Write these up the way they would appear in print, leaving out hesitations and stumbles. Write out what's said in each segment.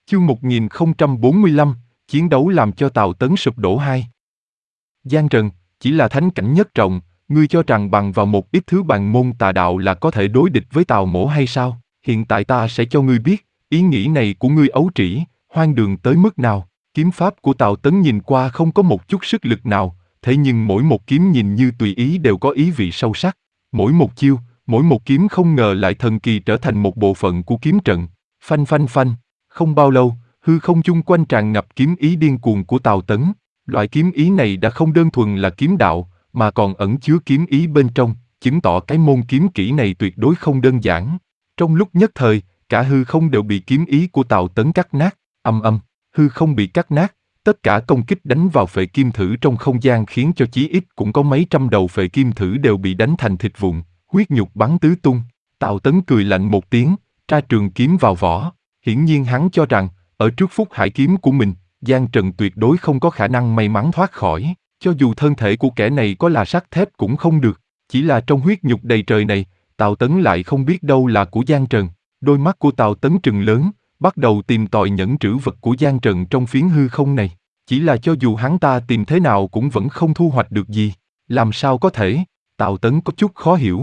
Chương 1045, chiến đấu làm cho Tào Tấn sụp đổ 2. Giang Trần, chỉ là thánh cảnh nhất trọng, ngươi cho rằng bằng vào một ít thứ bàn môn tà đạo là có thể đối địch với Tào Mỗ hay sao? Hiện tại ta sẽ cho ngươi biết, ý nghĩ này của ngươi ấu trĩ, hoang đường tới mức nào. Kiếm pháp của Tào Tấn nhìn qua không có một chút sức lực nào, thế nhưng mỗi một kiếm nhìn như tùy ý đều có ý vị sâu sắc. Mỗi một chiêu, mỗi một kiếm không ngờ lại thần kỳ trở thành một bộ phận của kiếm trận. Phanh phanh phanh. Không bao lâu, hư không chung quanh tràn ngập kiếm ý điên cuồng của Tào Tấn. Loại kiếm ý này đã không đơn thuần là kiếm đạo, mà còn ẩn chứa kiếm ý bên trong, chứng tỏ cái môn kiếm kỹ này tuyệt đối không đơn giản. Trong lúc nhất thời, cả hư không đều bị kiếm ý của Tào Tấn cắt nát, ầm ầm, hư không bị cắt nát, tất cả công kích đánh vào phệ kim thử trong không gian khiến cho chí ít cũng có mấy trăm đầu phệ kim thử đều bị đánh thành thịt vụn, huyết nhục bắn tứ tung. Tào Tấn cười lạnh một tiếng, tra trường kiếm vào vỏ. Hiển nhiên hắn cho rằng, ở trước phúc hải kiếm của mình, Giang Trần tuyệt đối không có khả năng may mắn thoát khỏi, cho dù thân thể của kẻ này có là sắt thép cũng không được. Chỉ là trong huyết nhục đầy trời này, Tào Tấn lại không biết đâu là của Giang Trần. Đôi mắt của Tào Tấn trừng lớn, bắt đầu tìm tòi nhẫn trữ vật của Giang Trần trong phiến hư không này. Chỉ là cho dù hắn ta tìm thế nào cũng vẫn không thu hoạch được gì. Làm sao có thể? Tào Tấn có chút khó hiểu.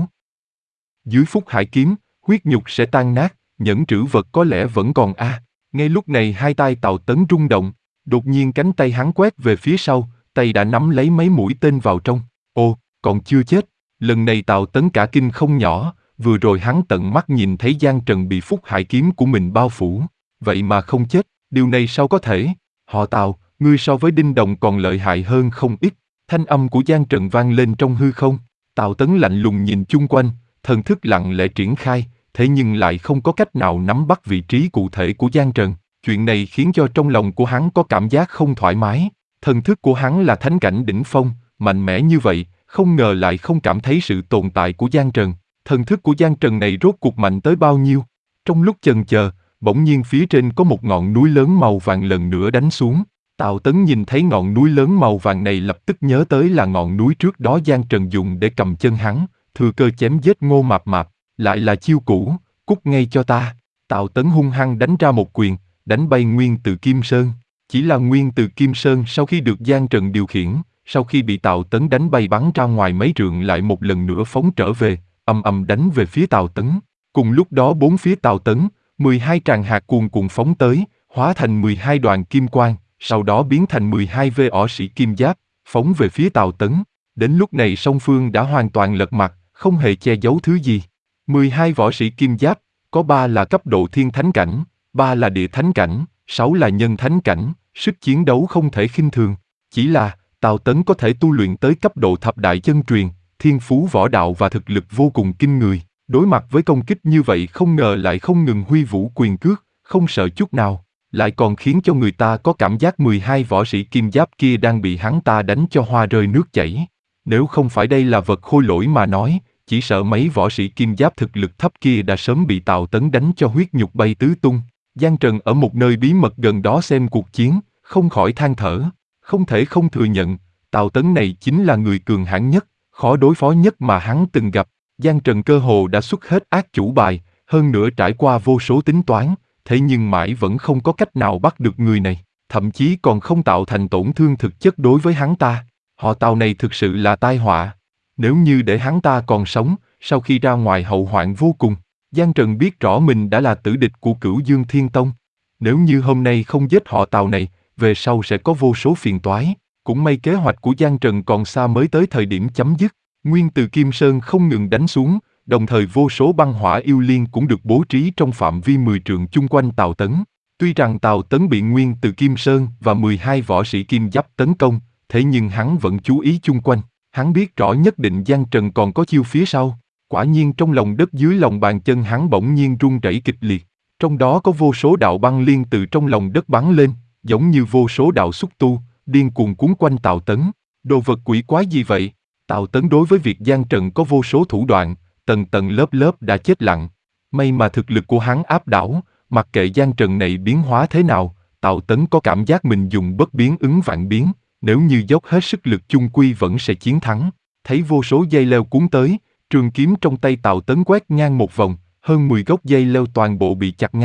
Dưới phúc hải kiếm, huyết nhục sẽ tan nát, nhẫn trữ vật có lẽ vẫn còn a. Ngay lúc này hai tay Tào Tấn rung động, đột nhiên cánh tay hắn quét về phía sau, tay đã nắm lấy mấy mũi tên vào trong. Ồ, còn chưa chết. Lần này Tào Tấn cả kinh không nhỏ, vừa rồi hắn tận mắt nhìn thấy Giang Trần bị phúc hải kiếm của mình bao phủ, vậy mà không chết, điều này sao có thể? Họ Tào, ngươi so với Đinh Đồng còn lợi hại hơn không ít. Thanh âm của Giang Trần vang lên trong hư không. Tào Tấn lạnh lùng nhìn chung quanh, thần thức lặng lẽ triển khai, thế nhưng lại không có cách nào nắm bắt vị trí cụ thể của Giang Trần. Chuyện này khiến cho trong lòng của hắn có cảm giác không thoải mái. Thần thức của hắn là thánh cảnh đỉnh phong, mạnh mẽ như vậy, không ngờ lại không cảm thấy sự tồn tại của Giang Trần. Thần thức của Giang Trần này rốt cuộc mạnh tới bao nhiêu? Trong lúc chần chờ, bỗng nhiên phía trên có một ngọn núi lớn màu vàng lần nữa đánh xuống. Tào Tấn nhìn thấy ngọn núi lớn màu vàng này lập tức nhớ tới là ngọn núi trước đó Giang Trần dùng để cầm chân hắn, thừa cơ chém giết Ngô Mạp Mạp, lại là chiêu cũ, cút ngay cho ta. Tào Tấn hung hăng đánh ra một quyền, đánh bay Nguyên Từ Kim Sơn. Chỉ là Nguyên Từ Kim Sơn sau khi được Giang Trần điều khiển, sau khi bị Tào Tấn đánh bay bắn ra ngoài mấy trượng lại một lần nữa phóng trở về, ầm ầm đánh về phía Tào Tấn. Cùng lúc đó bốn phía Tào Tấn, 12 tràng hạt cuồn cuộn phóng tới, hóa thành 12 đoàn kim quang, sau đó biến thành 12 võ sĩ kim giáp, phóng về phía Tào Tấn. Đến lúc này song phương đã hoàn toàn lật mặt, không hề che giấu thứ gì. 12 võ sĩ kim giáp, có 3 là cấp độ thiên thánh cảnh, 3 là địa thánh cảnh, 6 là nhân thánh cảnh, sức chiến đấu không thể khinh thường. Chỉ là, Tào Tấn có thể tu luyện tới cấp độ thập đại chân truyền, thiên phú võ đạo và thực lực vô cùng kinh người. Đối mặt với công kích như vậy không ngờ lại không ngừng huy vũ quyền cước, không sợ chút nào, lại còn khiến cho người ta có cảm giác 12 võ sĩ kim giáp kia đang bị hắn ta đánh cho hoa rơi nước chảy. Nếu không phải đây là vật khôi lỗi mà nói, chỉ sợ mấy võ sĩ kim giáp thực lực thấp kia đã sớm bị Tào Tấn đánh cho huyết nhục bay tứ tung. Giang Trần ở một nơi bí mật gần đó xem cuộc chiến, không khỏi than thở. Không thể không thừa nhận, Tào Tấn này chính là người cường hãn nhất, khó đối phó nhất mà hắn từng gặp. Giang Trần cơ hồ đã xuất hết ác chủ bài, hơn nữa trải qua vô số tính toán, thế nhưng mãi vẫn không có cách nào bắt được người này, thậm chí còn không tạo thành tổn thương thực chất đối với hắn ta. Họ Tào này thực sự là tai họa. Nếu như để hắn ta còn sống, sau khi ra ngoài hậu hoạn vô cùng. Giang Trần biết rõ mình đã là tử địch của Cửu Dương Thiên Tông. Nếu như hôm nay không giết họ Tào này, về sau sẽ có vô số phiền toái. Cũng may kế hoạch của Giang Trần còn xa mới tới thời điểm chấm dứt. Nguyên Từ Kim Sơn không ngừng đánh xuống, đồng thời vô số băng hỏa yêu liên cũng được bố trí trong phạm vi 10 trượng chung quanh Tào Tấn. Tuy rằng Tào Tấn bị Nguyên Từ Kim Sơn và 12 võ sĩ kim giáp tấn công, thế nhưng hắn vẫn chú ý chung quanh. Hắn biết rõ nhất định Giang Trần còn có chiêu phía sau. Quả nhiên trong lòng đất dưới lòng bàn chân hắn bỗng nhiên rung rẩy kịch liệt. Trong đó có vô số đạo băng liên từ trong lòng đất bắn lên, giống như vô số đạo xúc tu, điên cuồng cuốn quanh Tào Tấn. Đồ vật quỷ quái gì vậy? Tào Tấn đối với việc Giang Trần có vô số thủ đoạn, tầng tầng lớp lớp đã chết lặng. May mà thực lực của hắn áp đảo, mặc kệ Giang Trần này biến hóa thế nào, Tào Tấn có cảm giác mình dùng bất biến ứng vạn biến, nếu như dốc hết sức lực chung quy vẫn sẽ chiến thắng. Thấy vô số dây leo cuốn tới, trường kiếm trong tay Tào Tấn quét ngang một vòng, hơn 10 gốc dây leo toàn bộ bị chặt ngang.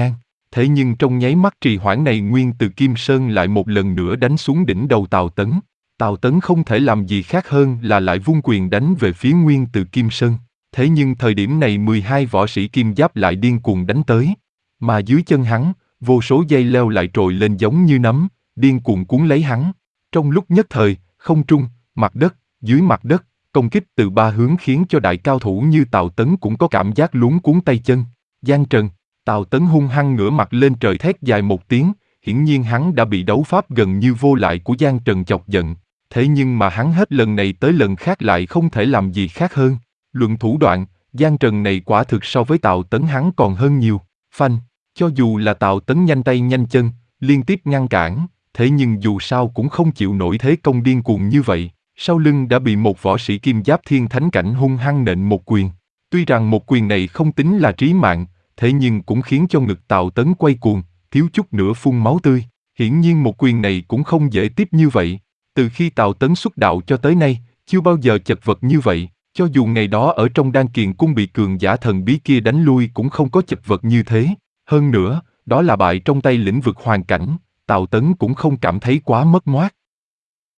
Thế nhưng trong nháy mắt trì hoãn này Nguyên Từ Kim Sơn lại một lần nữa đánh xuống đỉnh đầu Tào Tấn. Tào Tấn không thể làm gì khác hơn là lại vung quyền đánh về phía Nguyên Từ Kim Sơn. Thế nhưng thời điểm này 12 võ sĩ kim giáp lại điên cuồng đánh tới. Mà dưới chân hắn, vô số dây leo lại trồi lên giống như nấm, điên cuồng cuốn lấy hắn. Trong lúc nhất thời, không trung, mặt đất, dưới mặt đất, công kích từ ba hướng khiến cho đại cao thủ như Tào Tấn cũng có cảm giác luống cuống tay chân. Giang Trần, Tào Tấn hung hăng ngửa mặt lên trời thét dài một tiếng, hiển nhiên hắn đã bị đấu pháp gần như vô lại của Giang Trần chọc giận. Thế nhưng mà hắn hết lần này tới lần khác lại không thể làm gì khác hơn. Luận thủ đoạn, Giang Trần này quả thực so với Tào Tấn hắn còn hơn nhiều. Phanh, cho dù là Tào Tấn nhanh tay nhanh chân, liên tiếp ngăn cản, thế nhưng dù sao cũng không chịu nổi thế công điên cuồng như vậy. Sau lưng đã bị một võ sĩ kim giáp thiên thánh cảnh hung hăng nện một quyền. Tuy rằng một quyền này không tính là trí mạng, thế nhưng cũng khiến cho ngực Tào Tấn quay cuồng, thiếu chút nữa phun máu tươi. Hiển nhiên một quyền này cũng không dễ tiếp như vậy. Từ khi Tào Tấn xuất đạo cho tới nay, chưa bao giờ chật vật như vậy. Cho dù ngày đó ở trong Đan Kiền Cung bị cường giả thần bí kia đánh lui cũng không có chật vật như thế. Hơn nữa, đó là bại trong tay lĩnh vực hoàn cảnh, Tào Tấn cũng không cảm thấy quá mất mát.